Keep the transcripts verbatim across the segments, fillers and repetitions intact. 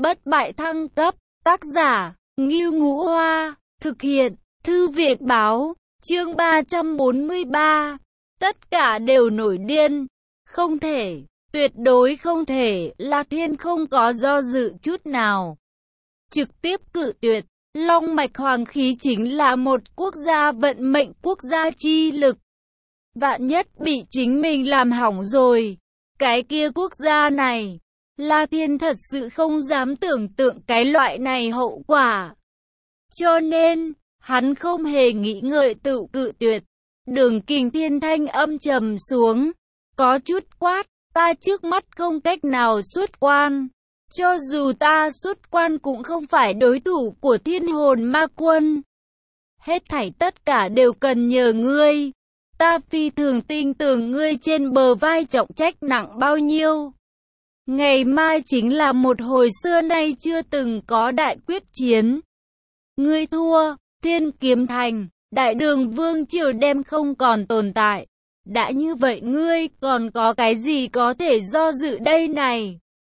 bất bại thăng cấp, tác giả, Ngưu Ngũ Hoa, thực hiện, Thư viện Báo, chương ba trăm bốn mươi ba. Tất cả đều nổi điên. Không thể, tuyệt đối không thể, La Thiên không có do dự chút nào. Trực tiếp cự tuyệt, Long mạch hoàng khí chính là một quốc gia vận mệnh quốc gia chi lực. Vạn nhất bị chính mình làm hỏng rồi, cái kia quốc gia này, La Thiên thật sự không dám tưởng tượng cái loại này hậu quả. Cho nên, hắn không hề nghĩ ngợi tự cự tuyệt. Đường Kình Thiên thanh âm trầm xuống, có chút quát, ta trước mắt không cách nào xuất quan. Cho dù ta xuất quan cũng không phải đối thủ của Thiên Hồn Ma Quân. Hết thảy tất cả đều cần nhờ ngươi. Ta phi thường tin tưởng ngươi trên bờ vai trọng trách nặng bao nhiêu. Ngày mai chính là một hồi xưa nay chưa từng có đại quyết chiến. Ngươi thua, Thiên Kiếm Thành, Đại Đường Vương Triều đem không còn tồn tại. Đã như vậy ngươi còn có cái gì có thể do dự đây này?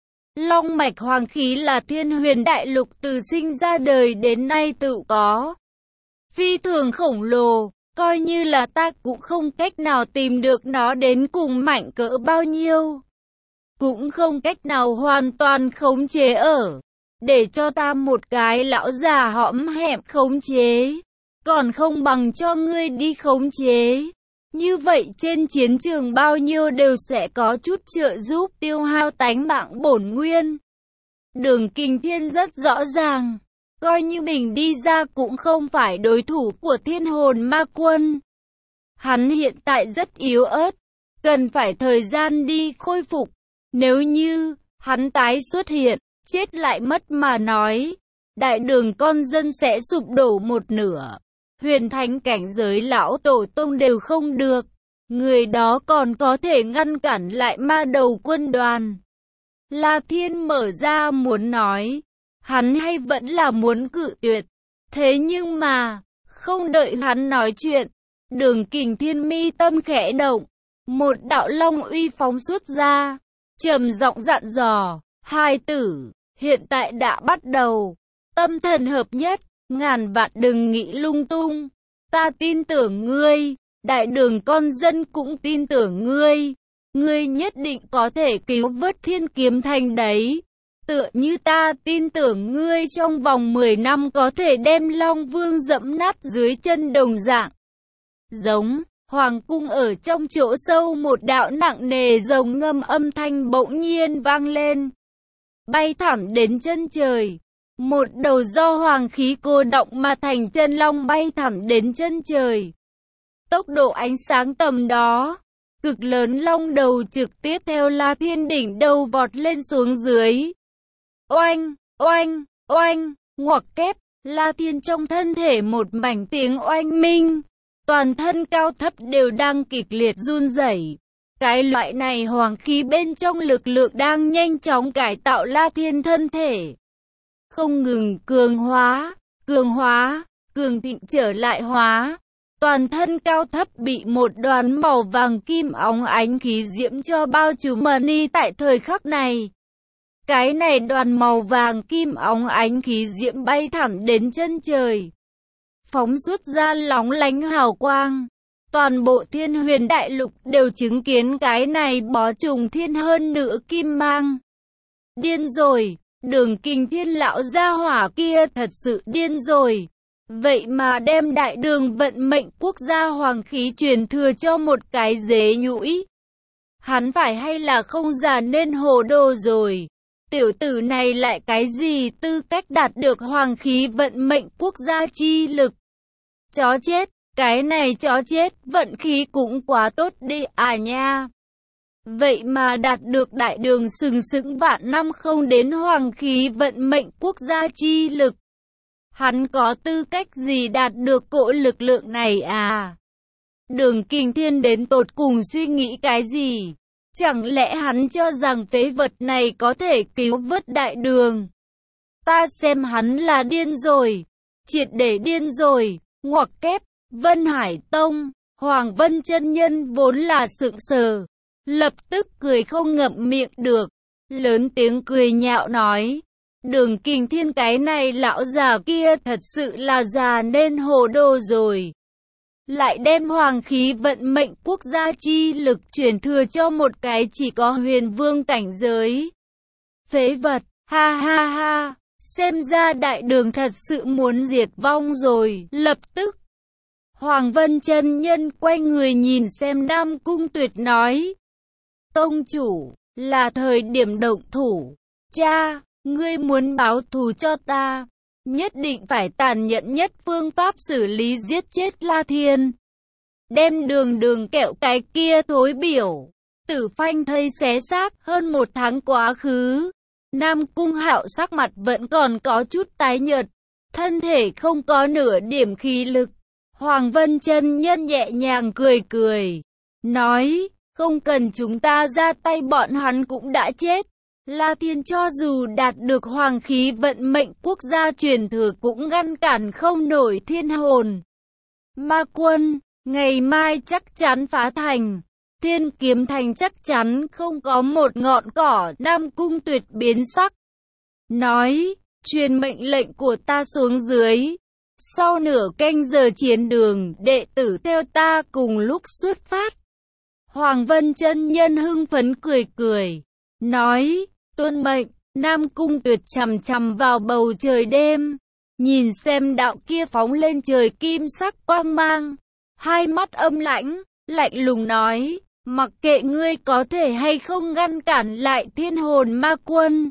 Long mạch hoàng khí là Thiên Huyền Đại Lục từ sinh ra đời đến nay tự có. Phi thường khổng lồ, coi như là ta cũng không cách nào tìm được nó đến cùng mạnh cỡ bao nhiêu. Cũng không cách nào hoàn toàn khống chế ở. Để cho ta một cái lão già hõm hẹm khống chế. Còn không bằng cho ngươi đi khống chế. Như vậy trên chiến trường bao nhiêu đều sẽ có chút trợ giúp tiêu hao tánh mạng bổn nguyên. Đường Kình Thiên rất rõ ràng. Coi như mình đi ra cũng không phải đối thủ của Thiên Hồn Ma Quân. Hắn hiện tại rất yếu ớt. Cần phải thời gian đi khôi phục. Nếu như hắn tái xuất hiện, chết lại mất mà nói, Đại Đường con dân sẽ sụp đổ một nửa. Huyền thánh cảnh giới lão tổ tông đều không được. Người đó còn có thể ngăn cản lại ma đầu quân đoàn. La Thiên mở ra muốn nói, hắn hay vẫn là muốn cự tuyệt. Thế nhưng mà, không đợi hắn nói chuyện, Đường Kình Thiên mi tâm khẽ động, một đạo long uy phóng xuất ra, trầm giọng dặn dò, hai tử, hiện tại đã bắt đầu, tâm thần hợp nhất, ngàn vạn đừng nghĩ lung tung, ta tin tưởng ngươi, Đại Đường con dân cũng tin tưởng ngươi, ngươi nhất định có thể cứu vớt Thiên Kiếm Thành đấy. Tựa như ta tin tưởng ngươi trong vòng mười năm có thể đem Long Vương dẫm nát dưới chân đồng dạng. Giống, hoàng cung ở trong chỗ sâu một đạo nặng nề rồng ngâm âm thanh bỗng nhiên vang lên. Bay thẳng đến chân trời. Một đầu do hoàng khí cô động mà thành chân long bay thẳng đến chân trời. Tốc độ ánh sáng tầm đó. Cực lớn long đầu trực tiếp theo La Thiên đỉnh đầu vọt lên xuống dưới. Oanh, oanh, oanh, ngoặc kép, La Thiên trong thân thể một mảnh tiếng oanh minh. Toàn thân cao thấp đều đang kịch liệt run rẩy. Cái loại này hoàng khí bên trong lực lượng đang nhanh chóng cải tạo La Thiên thân thể. Không ngừng cường hóa, cường hóa, cường thịnh trở lại hóa. Toàn thân cao thấp bị một đoàn màu vàng kim óng ánh khí diễm cho bao trùm mani tại thời khắc này. Cái này đoàn màu vàng kim óng ánh khí diễm bay thẳng đến chân trời. Phóng xuất ra lóng lánh hào quang. Toàn bộ Thiên Huyền Đại Lục đều chứng kiến cái này bó trùng thiên hơn nữa kim mang. Điên rồi, Đường Kình Thiên lão gia hỏa kia thật sự điên rồi. Vậy mà đem Đại Đường vận mệnh quốc gia hoàng khí truyền thừa cho một cái dế nhũi. Hắn phải hay là không già nên hồ đồ rồi. Tiểu tử này lại cái gì tư cách đạt được hoàng khí vận mệnh quốc gia chi lực. Chó chết, cái này chó chết, vận khí cũng quá tốt đi à nha. Vậy mà đạt được Đại Đường sừng sững vạn năm không đến hoàng khí vận mệnh quốc gia chi lực. Hắn có tư cách gì đạt được cỗ lực lượng này à? Đường Kình Thiên đến tột cùng suy nghĩ cái gì? Chẳng lẽ hắn cho rằng phế vật này có thể cứu vớt Đại Đường? Ta xem hắn là điên rồi. Triệt để điên rồi. Ngoặc kép, Vân Hải Tông, Hoàng Vân chân nhân vốn là sững sờ. Lập tức cười không ngậm miệng được. Lớn tiếng cười nhạo nói. Đường Kình Thiên cái này lão già kia thật sự là già nên hồ đồ rồi. Lại đem hoàng khí vận mệnh quốc gia chi lực truyền thừa cho một cái chỉ có huyền vương cảnh giới. Phế vật, ha ha ha, xem ra đại đường thật sự muốn diệt vong rồi. Lập tức, Hoàng Vân chân nhân quay người nhìn xem Nam Cung Tuyệt nói. Tông chủ, là thời điểm động thủ. Cha, ngươi muốn báo thù cho ta, nhất định phải tàn nhẫn nhất phương pháp xử lý giết chết La Thiên. Đem đường đường kẹo cái kia thối biểu, tử phanh thây xé xác. Hơn một tháng quá khứ, Nam Cung Hạo sắc mặt vẫn còn có chút tái nhợt, thân thể không có nửa điểm khí lực. Hoàng Vân chân nhân nhẹ nhàng cười cười, nói, không cần chúng ta ra tay bọn hắn cũng đã chết. La Thiên cho dù đạt được hoàng khí vận mệnh quốc gia truyền thừa cũng ngăn cản không nổi thiên hồn ma quân. Ngày mai chắc chắn phá thành, Thiên Kiếm Thành chắc chắn không có một ngọn cỏ. Nam Cung Tuyệt biến sắc, nói, truyền mệnh lệnh của ta xuống dưới. Sau nửa canh giờ chiến đường, đệ tử theo ta cùng lúc xuất phát. Hoàng Vân chân nhân hưng phấn cười cười, nói, tuân mệnh. Nam Cung Tuyệt chằm chằm vào bầu trời đêm, nhìn xem đạo kia phóng lên trời kim sắc quang mang. Hai mắt âm lãnh, lạnh lùng nói, mặc kệ ngươi có thể hay không ngăn cản lại thiên hồn ma quân,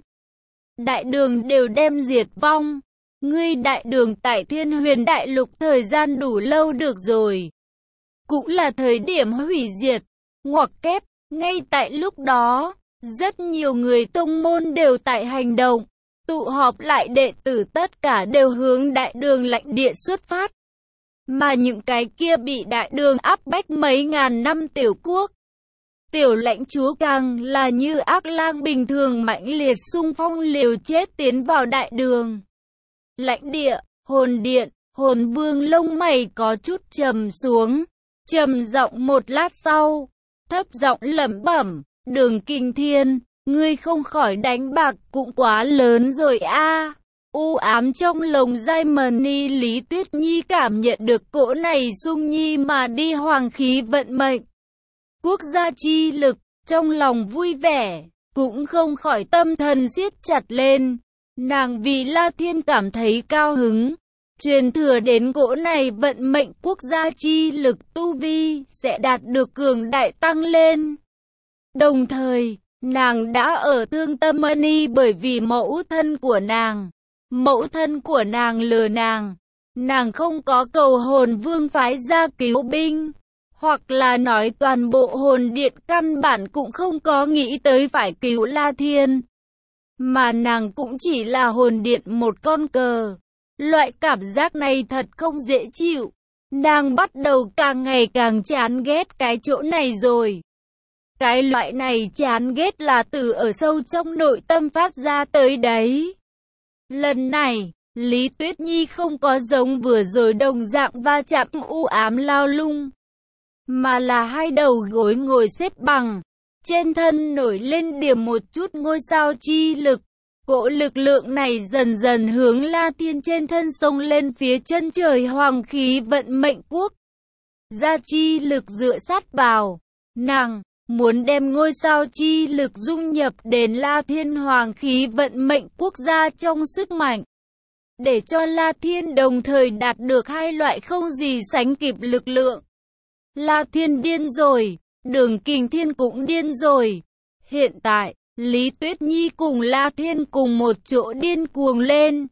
đại đường đều đem diệt vong. Ngươi đại đường tại Thiên Huyền Đại Lục thời gian đủ lâu được rồi, cũng là thời điểm hủy diệt. Ngoặc kép, ngay tại lúc đó, rất nhiều người tông môn đều tại hành động, tụ họp lại đệ tử tất cả đều hướng đại đường lãnh địa xuất phát. Mà những cái kia bị đại đường áp bách mấy ngàn năm tiểu quốc, tiểu lãnh chúa càng là như ác lang bình thường mãnh liệt xung phong liều chết tiến vào đại đường lãnh địa. Hồn điện, hồn vương lông mày có chút trầm xuống, trầm giọng một lát sau, thấp giọng lẩm bẩm, Đường Kình Thiên, ngươi không khỏi đánh bạc cũng quá lớn rồi a. U ám trong lồng giai mờ ni Lý Tuyết Nhi cảm nhận được cỗ này sung nhi mà đi hoàng khí vận mệnh quốc gia chi lực, trong lòng vui vẻ, cũng không khỏi tâm thần siết chặt lên. Nàng vì La Thiên cảm thấy cao hứng, truyền thừa đến cỗ này vận mệnh quốc gia chi lực tu vi sẽ đạt được cường đại tăng lên. Đồng thời, nàng đã ở thương tâm ni bởi vì mẫu thân của nàng. Mẫu thân của nàng lừa nàng, nàng không có cầu hồn vương phái ra cứu binh, hoặc là nói toàn bộ hồn điện căn bản cũng không có nghĩ tới phải cứu La Thiên. Mà nàng cũng chỉ là hồn điện một con cờ. Loại cảm giác này thật không dễ chịu. Nàng bắt đầu càng ngày càng chán ghét cái chỗ này rồi. Cái loại này chán ghét là từ ở sâu trong nội tâm phát ra tới đấy. Lần này, Lý Tuyết Nhi không có giống vừa rồi đồng dạng va chạm u ám lao lung, mà là hai đầu gối ngồi xếp bằng, trên thân nổi lên điểm một chút ngôi sao chi lực. Cỗ lực lượng này dần dần hướng La Thiên trên thân xông lên phía chân trời hoàng khí vận mệnh quốc gia chi lực dựa sát vào. Nàng muốn đem ngôi sao chi lực dung nhập đến La Thiên hoàng khí vận mệnh quốc gia trong sức mạnh, để cho La Thiên đồng thời đạt được hai loại không gì sánh kịp lực lượng. La Thiên điên rồi, Đường Kình Thiên cũng điên rồi. Hiện tại, Lý Tuyết Nhi cùng La Thiên cùng một chỗ điên cuồng lên.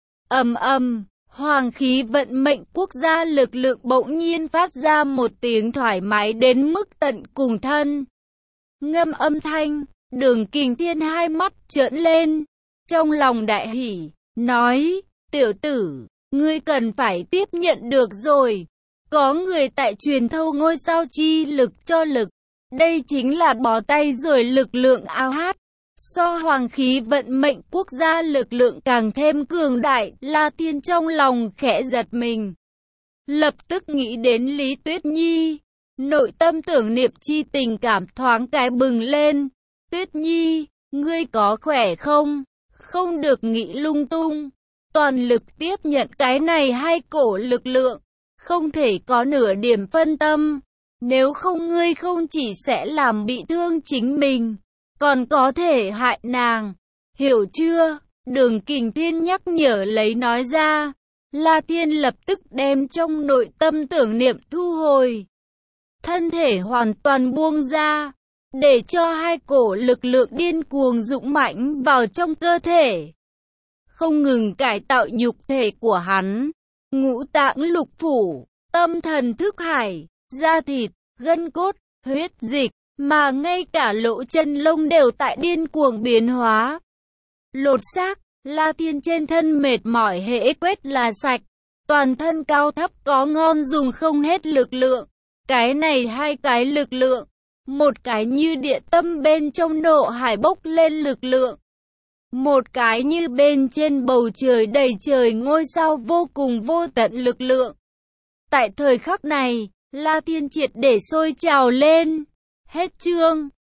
Ầm ầm, hoàng khí vận mệnh quốc gia lực lượng bỗng nhiên phát ra một tiếng thoải mái đến mức tận cùng thân. Ngâm âm thanh, Đường Kình Thiên hai mắt trợn lên, trong lòng đại hỉ, nói, tiểu tử, ngươi cần phải tiếp nhận được rồi. Có người tại truyền thâu ngôi sao chi lực cho lực. Đây chính là bó tay rồi lực lượng ao hát. So hoàng khí vận mệnh quốc gia lực lượng càng thêm cường đại. La Thiên trong lòng khẽ giật mình, lập tức nghĩ đến Lý Tuyết Nhi. Nội tâm tưởng niệm chi tình cảm thoáng cái bừng lên. Tuyết Nhi, ngươi có khỏe không? không được nghĩ lung tung, toàn lực tiếp nhận cái này hai cổ lực lượng, không thể có nửa điểm phân tâm, nếu không ngươi không chỉ sẽ làm bị thương chính mình, còn có thể hại nàng, hiểu chưa? Đường Kình Thiên nhắc nhở lấy nói ra. La Thiên lập tức đem trong nội tâm tưởng niệm thu hồi, thân thể hoàn toàn buông ra, để cho hai cổ lực lượng điên cuồng dũng mãnh vào trong cơ thể, không ngừng cải tạo nhục thể của hắn, ngũ tạng lục phủ, tâm thần thức hải, da thịt, gân cốt, huyết dịch, mà ngay cả lỗ chân lông đều tại điên cuồng biến hóa. Lột xác, La Thiên trên thân mệt mỏi hễ quét là sạch, toàn thân cao thấp có ngon dùng không hết lực lượng. Cái này hai cái lực lượng, một cái như địa tâm bên trong nộ hải bốc lên lực lượng, một cái như bên trên bầu trời đầy trời ngôi sao vô cùng vô tận lực lượng. Tại thời khắc này, La Thiên triệt để sôi trào lên. Hết chương.